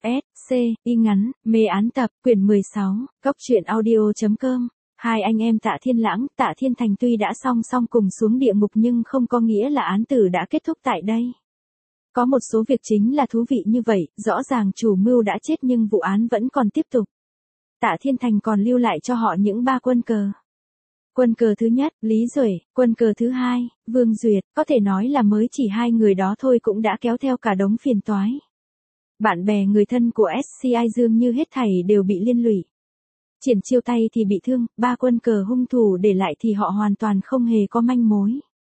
S, C, Y ngắn, mê án tập, quyển 16, Cốc truyện audio.com. Hai anh em Tạ Thiên Lãng, Tạ Thiên Thành tuy đã song song cùng xuống địa ngục nhưng không có nghĩa là án tử đã kết thúc tại đây. Có một số việc chính là thú vị như vậy, rõ ràng chủ mưu đã chết nhưng vụ án vẫn còn tiếp tục. Tạ Thiên Thành còn lưu lại cho họ những 3 quân cờ. Quân cờ thứ nhất, Lý Duệ, quân cờ thứ hai, Vương Duyệt, có thể nói là mới chỉ 2 người đó thôi cũng đã kéo theo cả đống phiền toái. Bạn bè người thân của SCI dường như hết thảy đều bị liên lụy. Triển Chiêu tay thì bị thương, 3 quân cờ hung thủ để lại thì họ hoàn toàn không hề có manh mối.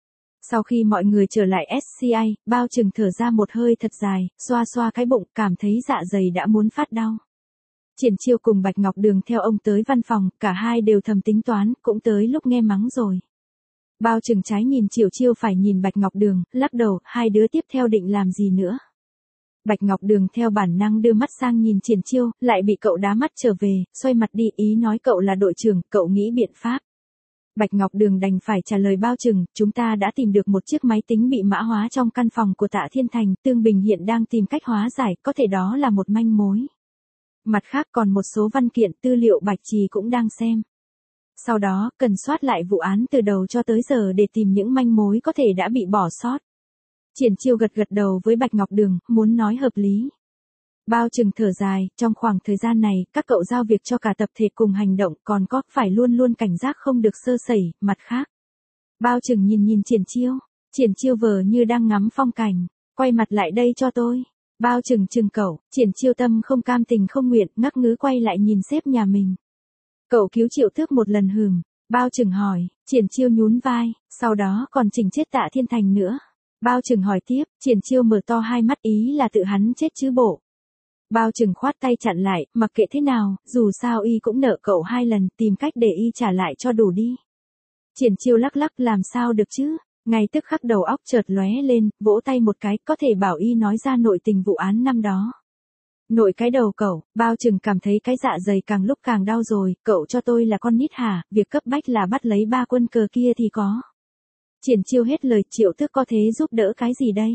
Sau khi mọi người trở lại SCI, Bao Trừng thở ra một hơi thật dài, xoa xoa cái bụng, cảm thấy dạ dày đã muốn phát đau. Triển Chiêu cùng Bạch Ngọc Đường theo ông tới văn phòng, cả hai đều thầm tính toán, cũng tới lúc nghe mắng rồi. Bao Trừng trái nhìn Triển Chiêu phải nhìn Bạch Ngọc Đường, lắc đầu, hai đứa tiếp theo định làm gì nữa. Bạch Ngọc Đường theo bản năng đưa mắt sang nhìn Triển Chiêu, lại bị cậu đá mắt trở về, xoay mặt đi, ý nói cậu là đội trưởng, cậu nghĩ biện pháp. Bạch Ngọc Đường đành phải trả lời Bao Trừng, chúng ta đã tìm được một chiếc máy tính bị mã hóa trong căn phòng của Tạ Thiên Thành, Tương Bình hiện đang tìm cách hóa giải, có thể đó là một manh mối. Mặt khác còn một số văn kiện tư liệu Bạch Trì cũng đang xem. Sau đó, cần soát lại vụ án từ đầu cho tới giờ để tìm những manh mối có thể đã bị bỏ sót. Triển Chiêu gật gật đầu với Bạch Ngọc Đường, muốn nói hợp lý. Bao Trừng thở dài, trong khoảng thời gian này, các cậu giao việc cho cả tập thể cùng hành động, còn có phải luôn luôn cảnh giác không được sơ sẩy, mặt khác. Bao Trừng nhìn Triển Chiêu vờ như đang ngắm phong cảnh, quay mặt lại đây cho tôi. Bao Trừng chừng cậu, Triển Chiêu tâm không cam tình không nguyện, ngắc ngứ quay lại nhìn sếp nhà mình. Cậu cứu Triệu Tước một lần hừm, Bao Trừng hỏi, Triển Chiêu nhún vai, sau đó còn chỉnh chết Tạ Thiên Thành nữa. Bao Trừng hỏi tiếp, Triển Chiêu mở to hai mắt, ý là tự hắn chết chứ bộ. Bao Trừng khoát tay chặn lại, mặc kệ thế nào, dù sao y cũng nợ cậu 2 lần, tìm cách để y trả lại cho đủ đi. Triển Chiêu lắc lắc, làm sao được chứ, ngay tức khắc đầu óc chợt lóe lên, vỗ tay một cái, có thể bảo y nói ra nội tình vụ án năm đó. Nội cái đầu cậu, Bao Trừng cảm thấy cái dạ dày càng lúc càng đau rồi, cậu cho tôi là con nít hả, việc cấp bách là bắt lấy 3 quân cờ kia thì có. Triển Chiêu hết lời, Triệu Tước có thế giúp đỡ cái gì đây?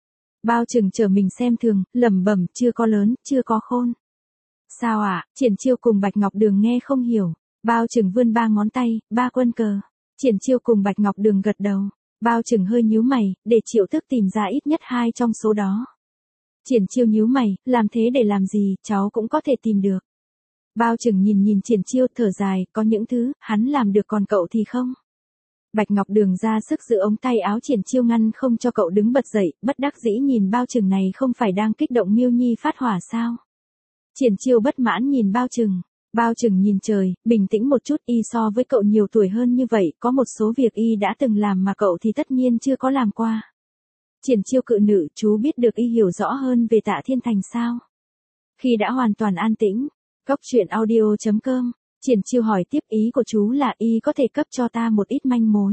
Bao Trừng chờ mình xem thường, lẩm bẩm, chưa có lớn, chưa có khôn. Sao ạ? Triển Chiêu cùng Bạch Ngọc Đường nghe không hiểu. Bao Trừng vươn 3 ngón tay, 3 quân cờ. Triển Chiêu cùng Bạch Ngọc Đường gật đầu. Bao Trừng hơi nhíu mày, để Triệu Tước tìm ra ít nhất 2 trong số đó. Triển Chiêu nhíu mày, làm thế để làm gì, cháu cũng có thể tìm được. Bao Trừng nhìn Triển Chiêu thở dài, có những thứ, hắn làm được còn cậu thì không. Bạch Ngọc Đường ra sức giữ ống tay áo Triển Chiêu ngăn không cho cậu đứng bật dậy, bất đắc dĩ nhìn Bao Trừng này không phải đang kích động Miêu Nhi phát hỏa sao. Triển Chiêu bất mãn nhìn Bao Trừng nhìn trời, bình tĩnh một chút, y so với cậu nhiều tuổi hơn như vậy, có một số việc y đã từng làm mà cậu thì tất nhiên chưa có làm qua. Triển Chiêu cự nữ, chú biết được y hiểu rõ hơn về Tạ Thiên Thành sao? Khi đã hoàn toàn an tĩnh, Cốc truyện audio.com. Triển Chiêu hỏi tiếp, ý của chú là y có thể cấp cho ta một ít manh mối.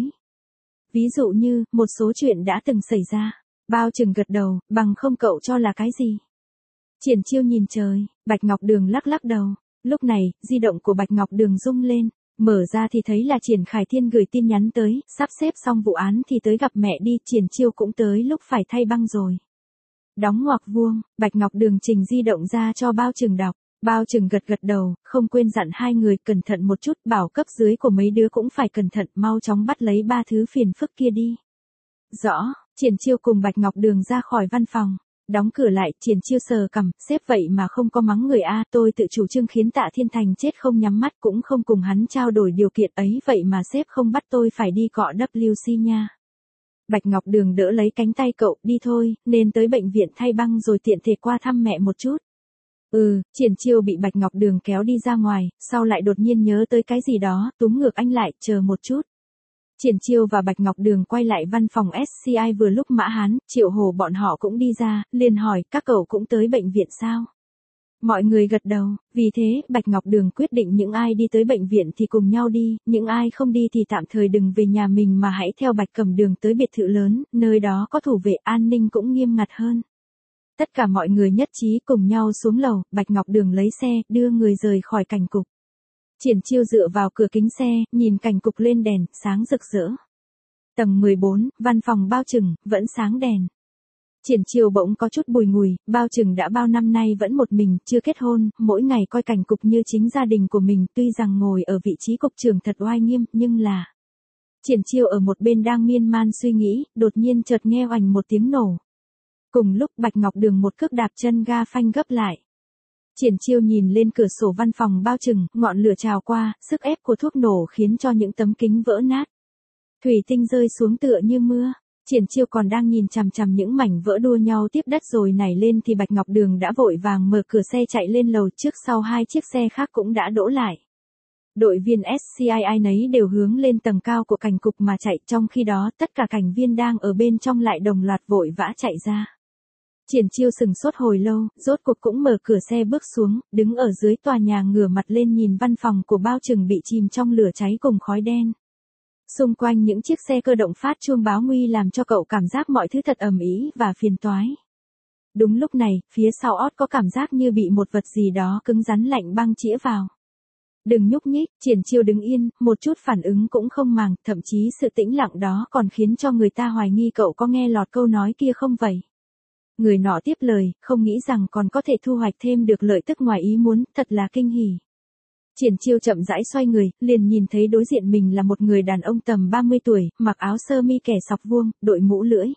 Ví dụ như, một số chuyện đã từng xảy ra. Bao Trừng gật đầu, bằng không cậu cho là cái gì? Triển Chiêu nhìn trời, Bạch Ngọc Đường lắc lắc đầu. Lúc này, di động của Bạch Ngọc Đường rung lên, mở ra thì thấy là Triển Khải Thiên gửi tin nhắn tới, sắp xếp xong vụ án thì tới gặp mẹ đi, Triển Chiêu cũng tới lúc phải thay băng rồi. Đóng ngoặc vuông, Bạch Ngọc Đường trình di động ra cho Bao Trừng đọc. Bao Trừng gật gật đầu, không quên dặn 2 người cẩn thận một chút, bảo cấp dưới của mấy đứa cũng phải cẩn thận, mau chóng bắt lấy 3 thứ phiền phức kia đi. Rõ, Triển Chiêu cùng Bạch Ngọc Đường ra khỏi văn phòng. Đóng cửa lại, Triển Chiêu sờ cằm, sếp vậy mà không có mắng người a, tôi tự chủ trương khiến Tạ Thiên Thành chết không nhắm mắt, cũng không cùng hắn trao đổi điều kiện ấy, vậy mà sếp không bắt tôi phải đi cọ WC nha. Bạch Ngọc Đường đỡ lấy cánh tay cậu, đi thôi, nên tới bệnh viện thay băng rồi tiện thể qua thăm mẹ một chút. Triển Chiêu bị Bạch Ngọc Đường kéo đi ra ngoài, sau lại đột nhiên nhớ tới cái gì đó, túm ngược anh lại, chờ một chút. Triển Chiêu và Bạch Ngọc Đường quay lại văn phòng SCI vừa lúc Mã Hán, Triệu Hồ bọn họ cũng đi ra, liền hỏi, các cậu cũng tới bệnh viện sao? Mọi người gật đầu, vì thế, Bạch Ngọc Đường quyết định những ai đi tới bệnh viện thì cùng nhau đi, những ai không đi thì tạm thời đừng về nhà mình mà hãy theo Bạch Cẩm Đường tới biệt thự lớn, nơi đó có thủ vệ an ninh cũng nghiêm ngặt hơn. Tất cả mọi người nhất trí cùng nhau xuống lầu, Bạch Ngọc Đường lấy xe, đưa người rời khỏi cảnh cục. Triển Chiêu dựa vào cửa kính xe, nhìn cảnh cục lên đèn, sáng rực rỡ. Tầng 14, văn phòng Bao Trừng, vẫn sáng đèn. Triển Chiêu bỗng có chút bùi ngùi, bao chừng đã bao năm nay vẫn một mình, chưa kết hôn, mỗi ngày coi cảnh cục như chính gia đình của mình, tuy rằng ngồi ở vị trí cục trưởng thật oai nghiêm, nhưng là... Triển Chiêu ở một bên đang miên man suy nghĩ, đột nhiên chợt nghe oành một tiếng nổ. Cùng lúc Bạch Ngọc Đường một cước đạp chân ga phanh gấp lại. Triển Chiêu nhìn lên cửa sổ văn phòng bao chừng, ngọn lửa trào qua, sức ép của thuốc nổ khiến cho những tấm kính vỡ nát. Thủy tinh rơi xuống tựa như mưa. Triển Chiêu còn đang nhìn chằm chằm những mảnh vỡ đua nhau tiếp đất rồi nảy lên thì Bạch Ngọc Đường đã vội vàng mở cửa xe chạy lên lầu, trước sau hai chiếc xe khác cũng đã đỗ lại. Đội viên SCI ai nấy đều hướng lên tầng cao của cảnh cục mà chạy, trong khi đó tất cả cảnh viên đang ở bên trong lại đồng loạt vội vã chạy ra. Triển Chiêu sừng sốt hồi lâu, rốt cuộc cũng mở cửa xe bước xuống, đứng ở dưới tòa nhà ngửa mặt lên nhìn văn phòng của bao chừng bị chìm trong lửa cháy cùng khói đen. Xung quanh những chiếc xe cơ động phát chuông báo nguy làm cho cậu cảm giác mọi thứ thật ầm ĩ và phiền toái. Đúng lúc này, phía sau ót có cảm giác như bị một vật gì đó cứng rắn lạnh băng chĩa vào. Đừng nhúc nhích, Triển Chiêu đứng yên, một chút phản ứng cũng không màng, thậm chí sự tĩnh lặng đó còn khiến cho người ta hoài nghi cậu có nghe lọt câu nói kia không vậy. Người nọ tiếp lời, không nghĩ rằng còn có thể thu hoạch thêm được lợi tức ngoài ý muốn, thật là kinh hỉ. Triển Chiêu chậm rãi xoay người, liền nhìn thấy đối diện mình là một người đàn ông tầm 30 tuổi, mặc áo sơ mi kẻ sọc vuông, đội mũ lưỡi.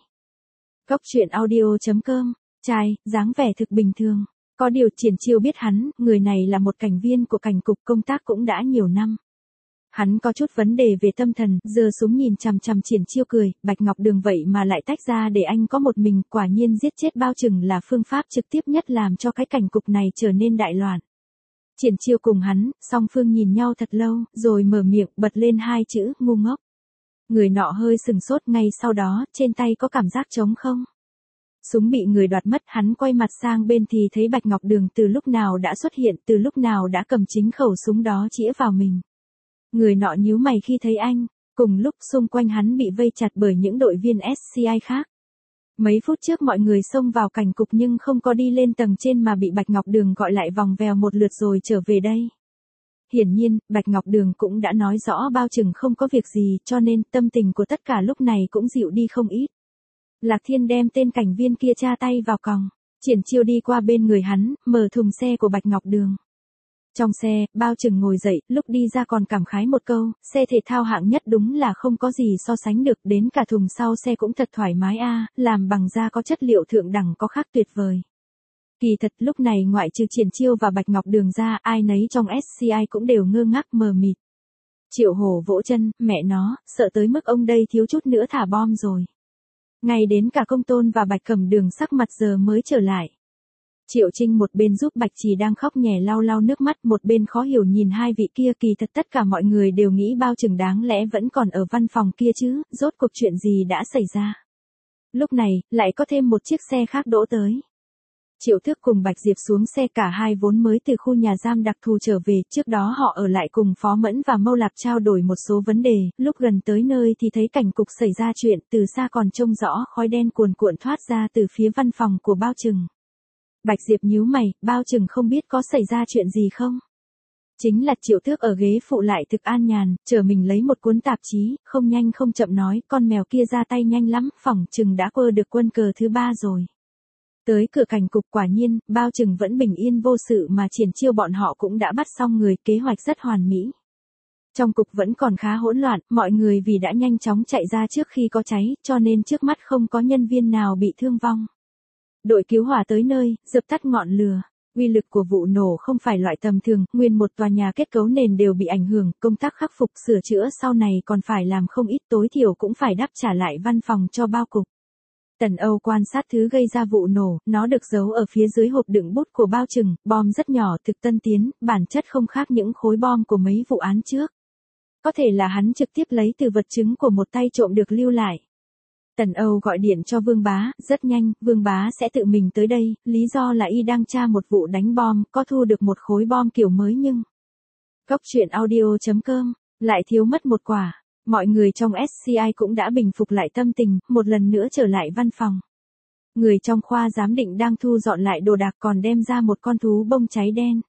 Cốc truyện audio.com, trai, dáng vẻ thực bình thường. Có điều Triển Chiêu biết hắn, người này là một cảnh viên của cảnh cục, công tác cũng đã nhiều năm. Hắn có chút vấn đề về tâm thần, giơ súng nhìn chằm chằm Triển Chiêu cười, Bạch Ngọc Đường vậy mà lại tách ra để anh có một mình, quả nhiên giết chết bao chừng là phương pháp trực tiếp nhất làm cho cái cảnh cục này trở nên đại loạn. Triển Chiêu cùng hắn, song phương nhìn nhau thật lâu, rồi mở miệng, bật lên hai chữ, ngu ngốc. Người nọ hơi sừng sốt, ngay sau đó, trên tay có cảm giác trống không. Súng bị người đoạt mất, hắn quay mặt sang bên thì thấy Bạch Ngọc Đường từ lúc nào đã xuất hiện, từ lúc nào đã cầm chính khẩu súng đó chĩa vào mình. Người nọ nhíu mày khi thấy anh, cùng lúc xung quanh hắn bị vây chặt bởi những đội viên SCI khác. Mấy phút trước mọi người xông vào cảnh cục nhưng không có đi lên tầng trên mà bị Bạch Ngọc Đường gọi lại vòng vèo một lượt rồi trở về đây. Hiển nhiên, Bạch Ngọc Đường cũng đã nói rõ bao chừng không có việc gì, cho nên tâm tình của tất cả lúc này cũng dịu đi không ít. Lạc Thiên đem tên cảnh viên kia tra tay vào còng. Triển Chiêu đi qua bên người hắn, mở thùng xe của Bạch Ngọc Đường. Trong xe, bao chừng ngồi dậy, lúc đi ra còn cảm khái một câu, xe thể thao hạng nhất đúng là không có gì so sánh được, đến cả thùng sau xe cũng thật thoải mái a, làm bằng da có chất liệu thượng đẳng có khác tuyệt vời. Kỳ thật lúc này ngoại trừ Triển Chiêu và Bạch Ngọc Đường ra, ai nấy trong SCI cũng đều ngơ ngác mờ mịt. Triệu Hổ vỗ chân, mẹ nó, sợ tới mức ông đây thiếu chút nữa thả bom rồi. Ngay đến cả Công Tôn và Bạch Cẩm Đường sắc mặt giờ mới trở lại. Triệu Trinh một bên giúp Bạch Trì đang khóc nhè lau lau nước mắt, một bên khó hiểu nhìn hai vị kia, kỳ thật tất cả mọi người đều nghĩ bao chừng đáng lẽ vẫn còn ở văn phòng kia chứ, rốt cuộc chuyện gì đã xảy ra. Lúc này, lại có thêm một chiếc xe khác đỗ tới. Triệu Thước cùng Bạch Diệp xuống xe, cả hai vốn mới từ khu nhà giam đặc thù trở về, trước đó họ ở lại cùng Phó Mẫn và Mâu Lạp trao đổi một số vấn đề, lúc gần tới nơi thì thấy cảnh cục xảy ra chuyện, từ xa còn trông rõ khói đen cuồn cuộn thoát ra từ phía văn phòng của bao chừng. Bạch Diệp nhíu mày, bao chừng không biết có xảy ra chuyện gì không? Chính là Triệu Thước ở ghế phụ lại thực an nhàn, chờ mình lấy một cuốn tạp chí, không nhanh không chậm nói, con mèo kia ra tay nhanh lắm, phỏng chừng đã quơ được quân cờ thứ 3 rồi. Tới cửa cảnh cục quả nhiên, bao chừng vẫn bình yên vô sự mà Triển Chiêu bọn họ cũng đã bắt xong người, kế hoạch rất hoàn mỹ. Trong cục vẫn còn khá hỗn loạn, mọi người vì đã nhanh chóng chạy ra trước khi có cháy, cho nên trước mắt không có nhân viên nào bị thương vong. Đội cứu hỏa tới nơi, dập tắt ngọn lửa. Uy lực của vụ nổ không phải loại tầm thường, nguyên một tòa nhà kết cấu nền đều bị ảnh hưởng, công tác khắc phục sửa chữa sau này còn phải làm không ít, tối thiểu cũng phải đáp trả lại văn phòng cho bao cục. Tần Âu quan sát thứ gây ra vụ nổ, nó được giấu ở phía dưới hộp đựng bút của bao chừng, bom rất nhỏ, thực tân tiến, bản chất không khác những khối bom của mấy vụ án trước. Có thể là hắn trực tiếp lấy từ vật chứng của một tay trộm được lưu lại. Tần Âu gọi điện cho Vương Bá, rất nhanh, Vương Bá sẽ tự mình tới đây, lý do là y đang tra một vụ đánh bom, có thu được một khối bom kiểu mới nhưng... Cốc truyện audio.com, lại thiếu mất một quả. Mọi người trong SCI cũng đã bình phục lại tâm tình, một lần nữa trở lại văn phòng. Người trong khoa giám định đang thu dọn lại đồ đạc, còn đem ra một con thú bông cháy đen.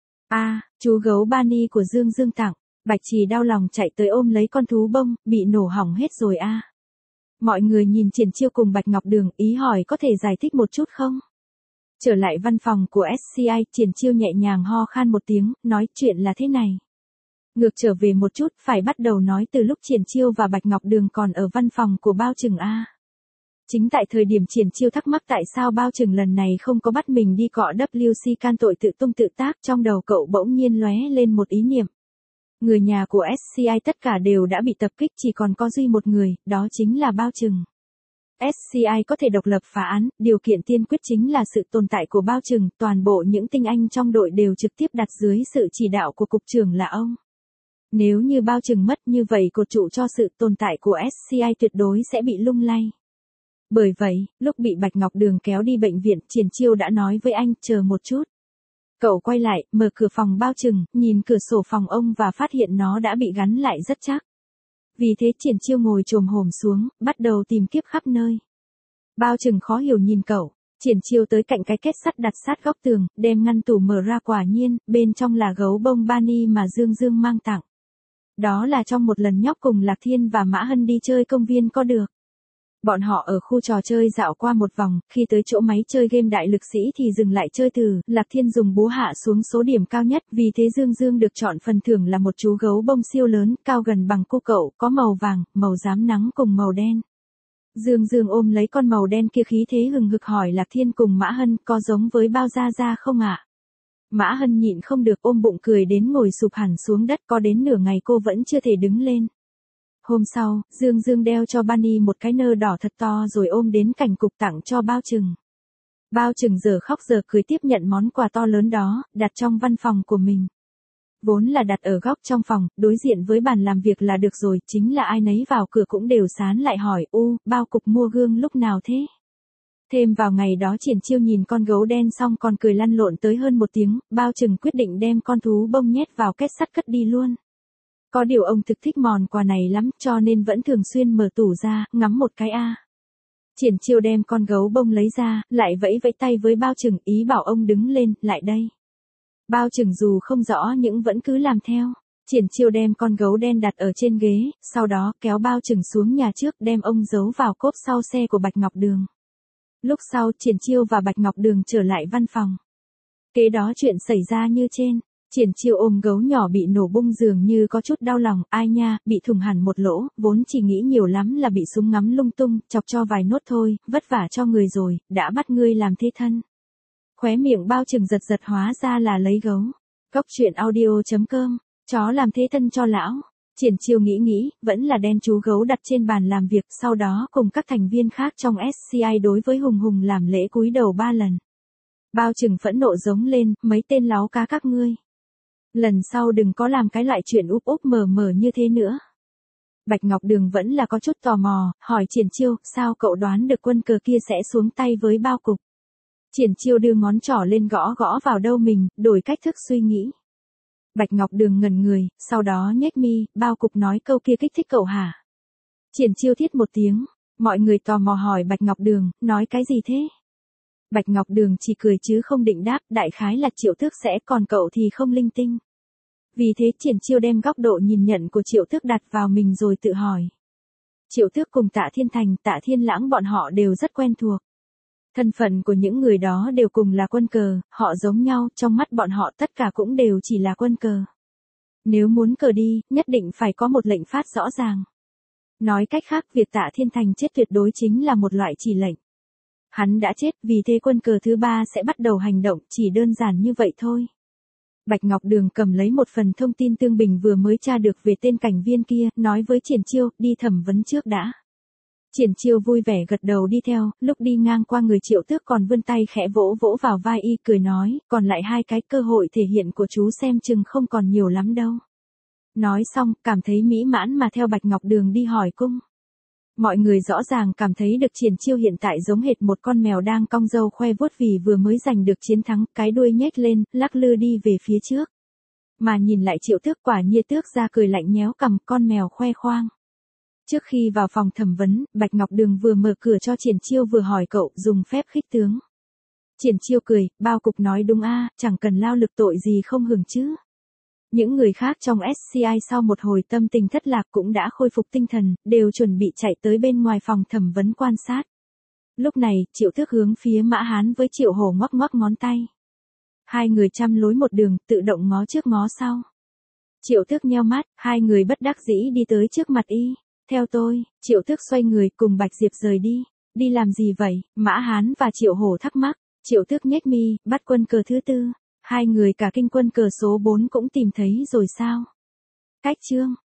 Chú gấu Bani của Dương Dương tặng. Bạch Trì đau lòng chạy tới ôm lấy con thú bông, bị nổ hỏng hết rồi Mọi người nhìn Triển Chiêu cùng Bạch Ngọc Đường, ý hỏi có thể giải thích một chút không? Trở lại văn phòng của SCI, Triển Chiêu nhẹ nhàng ho khan một tiếng, nói chuyện là thế này. Ngược trở về một chút, phải bắt đầu nói từ lúc Triển Chiêu và Bạch Ngọc Đường còn ở văn phòng của Bao Trừng A. Chính tại thời điểm Triển Chiêu thắc mắc tại sao Bao Trừng lần này không có bắt mình đi cọ WC can tội tự tung tự tác, trong đầu cậu bỗng nhiên lóe lên một ý niệm. Người nhà của SCI tất cả đều đã bị tập kích, chỉ còn có duy một người, đó chính là Bao Trừng. SCI có thể độc lập phá án, điều kiện tiên quyết chính là sự tồn tại của Bao Trừng, toàn bộ những tinh anh trong đội đều trực tiếp đặt dưới sự chỉ đạo của cục trưởng là ông. Nếu như Bao Trừng mất như vậy cột trụ cho sự tồn tại của SCI tuyệt đối sẽ bị lung lay. Bởi vậy, lúc bị Bạch Ngọc Đường kéo đi bệnh viện, Triển Chiêu đã nói với anh, chờ một chút. Cậu quay lại, mở cửa phòng Bao Trừng, nhìn cửa sổ phòng ông và phát hiện nó đã bị gắn lại rất chắc. Vì thế Triển Chiêu ngồi chồm hổm xuống, bắt đầu tìm kiếp khắp nơi. Bao Trừng khó hiểu nhìn cậu, Triển Chiêu tới cạnh cái kết sắt đặt sát góc tường, đem ngăn tủ mở ra, quả nhiên, bên trong là gấu bông Bunny mà Dương Dương mang tặng. Đó là trong một lần nhóc cùng Lạc Thiên và Mã Hân đi chơi công viên có được. Bọn họ ở khu trò chơi dạo qua một vòng, khi tới chỗ máy chơi game đại lực sĩ thì dừng lại chơi từ, Lạc Thiên dùng búa hạ xuống số điểm cao nhất, vì thế Dương Dương được chọn phần thưởng là một chú gấu bông siêu lớn, cao gần bằng cô cậu, có màu vàng, màu rám nắng cùng màu đen. Dương Dương ôm lấy con màu đen kia khí thế hừng hực hỏi Lạc Thiên cùng Mã Hân, có giống với Bao Gia Gia không ạ? Mã Hân nhịn không được ôm bụng cười đến ngồi sụp hẳn xuống đất, có đến nửa ngày cô vẫn chưa thể đứng lên. Hôm sau, Dương Dương đeo cho Bunny một cái nơ đỏ thật to rồi ôm đến cảnh cục tặng cho Bao Trừng. Bao Trừng giờ khóc giờ cười tiếp nhận món quà to lớn đó, đặt trong văn phòng của mình. Vốn là đặt ở góc trong phòng, đối diện với bàn làm việc là được rồi, chính là ai nấy vào cửa cũng đều sán lại hỏi, Bao cục mua gương lúc nào thế? Thêm vào ngày đó Triển Chiêu nhìn con gấu đen xong còn cười lăn lộn tới hơn một tiếng, Bao Trừng quyết định đem con thú bông nhét vào kết sắt cất đi luôn. Có điều ông thực thích món quà này lắm, cho nên vẫn thường xuyên mở tủ ra, ngắm một cái a. Triển Chiêu đem con gấu bông lấy ra, lại vẫy vẫy tay với Bao Trừng, ý bảo ông đứng lên, lại đây. Bao Trừng dù không rõ nhưng vẫn cứ làm theo. Triển Chiêu đem con gấu đen đặt ở trên ghế, sau đó kéo Bao Trừng xuống nhà trước, đem ông giấu vào cốp sau xe của Bạch Ngọc Đường. Lúc sau, Triển Chiêu và Bạch Ngọc Đường trở lại văn phòng. Kế đó chuyện xảy ra như trên. Triển Chiêu ôm gấu nhỏ bị nổ bung dường như có chút đau lòng, ai nha, bị thủng hẳn một lỗ, vốn chỉ nghĩ nhiều lắm là bị súng ngắm lung tung, chọc cho vài nốt thôi, vất vả cho người rồi, đã bắt ngươi làm thế thân. Khóe miệng Bao Trừng giật giật, hóa ra là lấy gấu. Cốc truyện audio.com, chó làm thế thân cho lão. Triển Chiêu nghĩ, vẫn là đen chú gấu đặt trên bàn làm việc, sau đó cùng các thành viên khác trong SCI đối với Hùng Hùng làm lễ cúi đầu 3 lần. Bao Trừng phẫn nộ giống lên, mấy tên láo cá các ngươi. Lần sau đừng có làm cái loại chuyện úp úp mở mở như thế nữa. Bạch Ngọc Đường vẫn là có chút tò mò, hỏi Triển Chiêu, sao cậu đoán được quân cờ kia sẽ xuống tay với Bao cục? Triển Chiêu đưa ngón trỏ lên gõ vào đầu mình, đổi cách thức suy nghĩ. Bạch Ngọc Đường ngẩn người, sau đó nhếch mi, Bao cục nói câu kia kích thích cậu hả? Triển Chiêu thiết một tiếng, mọi người tò mò hỏi Bạch Ngọc Đường, nói cái gì thế? Bạch Ngọc Đường chỉ cười chứ không định đáp, đại khái là Triệu Tước sẽ, còn cậu thì không linh tinh. Vì thế Triển Chiêu đem góc độ nhìn nhận của Triệu Tước đặt vào mình rồi tự hỏi. Triệu Tước cùng Tạ Thiên Thành, Tạ Thiên Lãng bọn họ đều rất quen thuộc. Thân phận của những người đó đều cùng là quân cờ, họ giống nhau, trong mắt bọn họ tất cả cũng đều chỉ là quân cờ. Nếu muốn cờ đi, nhất định phải có một lệnh phát rõ ràng. Nói cách khác, việc Tạ Thiên Thành chết tuyệt đối chính là một loại chỉ lệnh. Hắn đã chết, vì thế quân cờ thứ 3 sẽ bắt đầu hành động, chỉ đơn giản như vậy thôi. Bạch Ngọc Đường cầm lấy một phần thông tin Tương Bình vừa mới tra được về tên cảnh viên kia, nói với Triển Chiêu, đi thẩm vấn trước đã. Triển Chiêu vui vẻ gật đầu đi theo, lúc đi ngang qua người Triệu Tước còn vươn tay khẽ vỗ vỗ vào vai y, cười nói, còn lại 2 cái cơ hội thể hiện của chú xem chừng không còn nhiều lắm đâu. Nói xong, cảm thấy mỹ mãn mà theo Bạch Ngọc Đường đi hỏi cung. Mọi người rõ ràng cảm thấy được Triển Chiêu hiện tại giống hệt một con mèo đang cong râu khoe vuốt vì vừa mới giành được chiến thắng, cái đuôi nhếch lên, lắc lư đi về phía trước. Mà nhìn lại Triệu Tước, quả nhiên Tước ra cười lạnh nhéo cằm, con mèo khoe khoang. Trước khi vào phòng thẩm vấn, Bạch Ngọc Đường vừa mở cửa cho Triển Chiêu vừa hỏi cậu, dùng phép khích tướng. Triển Chiêu cười, Bao cục nói đúng a, chẳng cần lao lực tội gì không hưởng chứ. Những người khác trong SCI sau một hồi tâm tình thất lạc cũng đã khôi phục tinh thần, đều chuẩn bị chạy tới bên ngoài phòng thẩm vấn quan sát. Lúc này, Triệu Tước hướng phía Mã Hán với Triệu Hổ ngoắc ngoắc ngón tay. Hai người chăm lối một đường, tự động ngó trước ngó sau. Triệu Tước nheo mắt, hai người bất đắc dĩ đi tới trước mặt y. Theo tôi, Triệu Tước xoay người cùng Bạch Diệp rời đi. Đi làm gì vậy? Mã Hán và Triệu Hổ thắc mắc. Triệu Tước nhếch mi, bắt quân cờ thứ 4. Hai người cả kinh quân cờ số 4 cũng tìm thấy rồi sao? Cách chương.